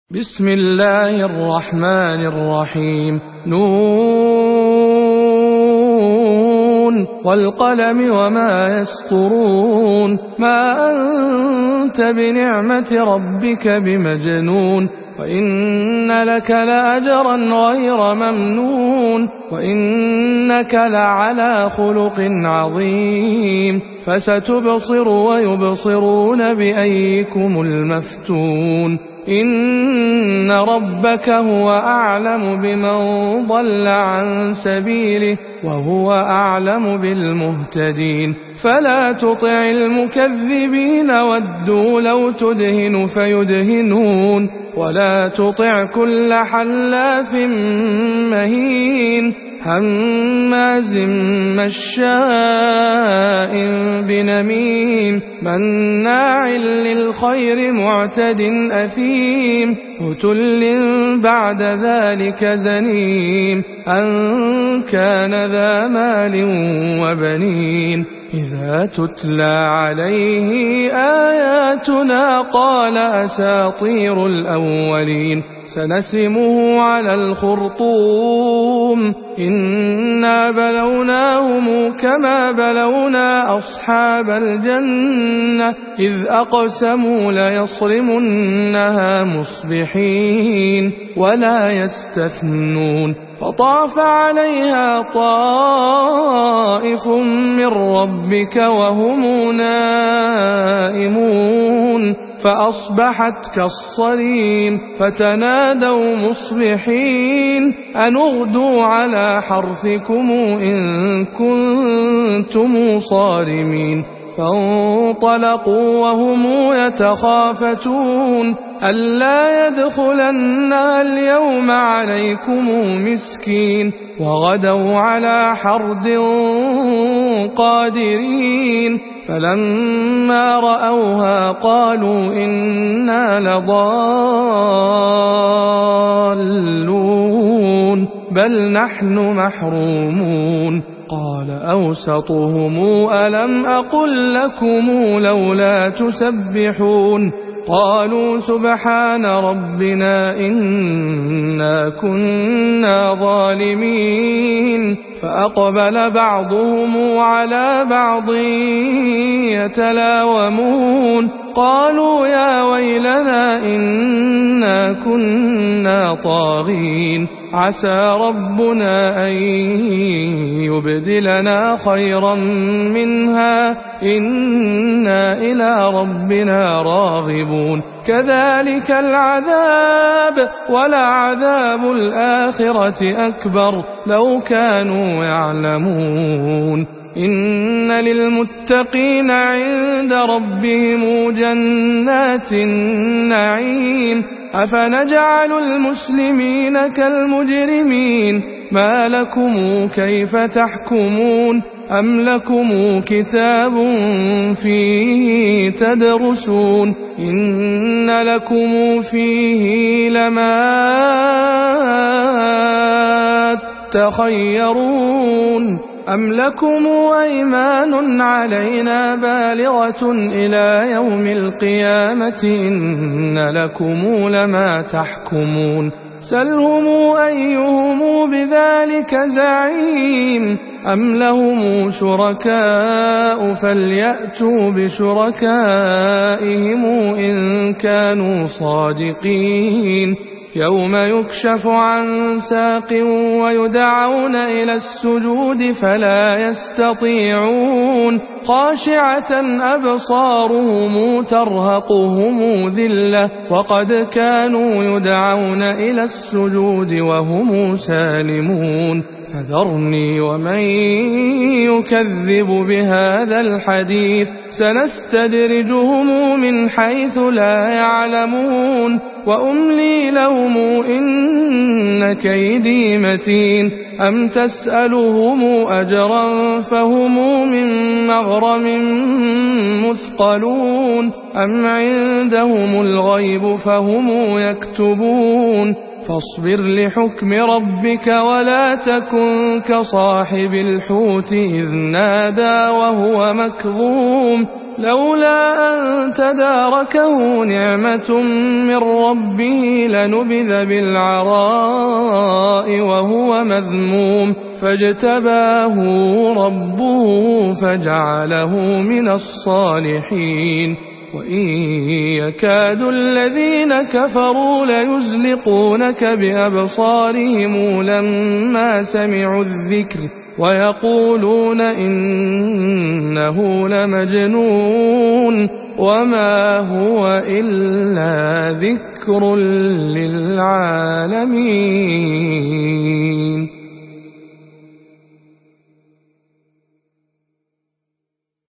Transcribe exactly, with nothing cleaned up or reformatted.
بسم الله الرحمن الرحيم. نون والقلم وما يسطرون. ما أنت بنعمة ربك بمجنون. وإن لك لأجرا غير ممنون. وإنك لعلى خلق عظيم. فستبصر ويبصرون بأيكم المفتون. إن ربك هو أعلم بمن ضل عن سبيله وهو أعلم بالمهتدين. فلا تطع المكذبين ودوا لو تدهن فيدهنون. ولا تطع كل حلاف مهين هماز مشاء بنميم مناع للخير معتد أثيم عتل بعد ذلك زنيم أن كان ذا مال وبنين. إذا تتلى عليه آياتنا قال أساطير الأولين. سنسمه على الخرطوم. إنا بلوناهم كما بلونا أصحاب الجنة إذ أقسموا ليصرمنها مصبحين ولا يستثنون. فطاف عليها طائف من ربك وهم نائمون فأصبحت كالصريم. فتنادوا مصبحين أن اغدوا على حرثكم إن كنتم صارمين. فانطلقوا وهم يتخافتون ألا يدخلنها اليوم عليكم مسكين. وغدوا على حرد قادرين. فلما رأوها قالوا إنا لضالون بل نحن محرومون. قال أوسطهم ألم أقل لكم لولا تسبحون. قالوا سبحان ربنا إنا كنا ظالمين. فأقبل بعضهم على بعض يتلاومون قالوا يا ويلنا إنا كنا طاغين. عسى ربنا أن يبدلنا خيرا منها إنا إلى ربنا راغبون. كذلك العذاب ولعذاب الآخرة أكبر لو كانوا يعلمون. إن للمتقين عند ربهم جنات النعيم. أفنجعل المسلمين كالمجرمين ما لكم كيف تحكمون. أم لكم كتاب فيه تدرسون إن لكم فيه لما تخيرون. أم لكم أيمان علينا بالغة إلى يوم القيامة إن لكم لما تحكمون. سلهم أيهم بذلك زعيم. أم لهم شركاء فليأتوا بشركائهم إن كانوا صادقين. يوم يكشف عن ساق ويدعون إلى السجود فلا يستطيعون. خاشعة أبصارهم ترهقهم ذلة وقد كانوا يدعون إلى السجود وهم سالمون. فذرني ومن يكذب بهذا الحديث سنستدرجهم من حيث لا يعلمون وأملي لهم إن كيدي متين. أم تسألهم أجرا فهم من مغرم مثقلون. أم عندهم الغيب فهم يكتبون. فاصبر لحكم ربك ولا تكن كصاحب الحوت إذ نادى وهو مكظوم. لولا أن تداركه نعمة من ربه لنبذ بالعراء وهو مذموم فاجتباه ربه فجعله من الصالحين وإن يكاد الذين كفروا ليزلقونك بأبصارهم لما سمعوا الذكر ويقولون إنه لمجنون وما هو إلا ذكر للعالمين.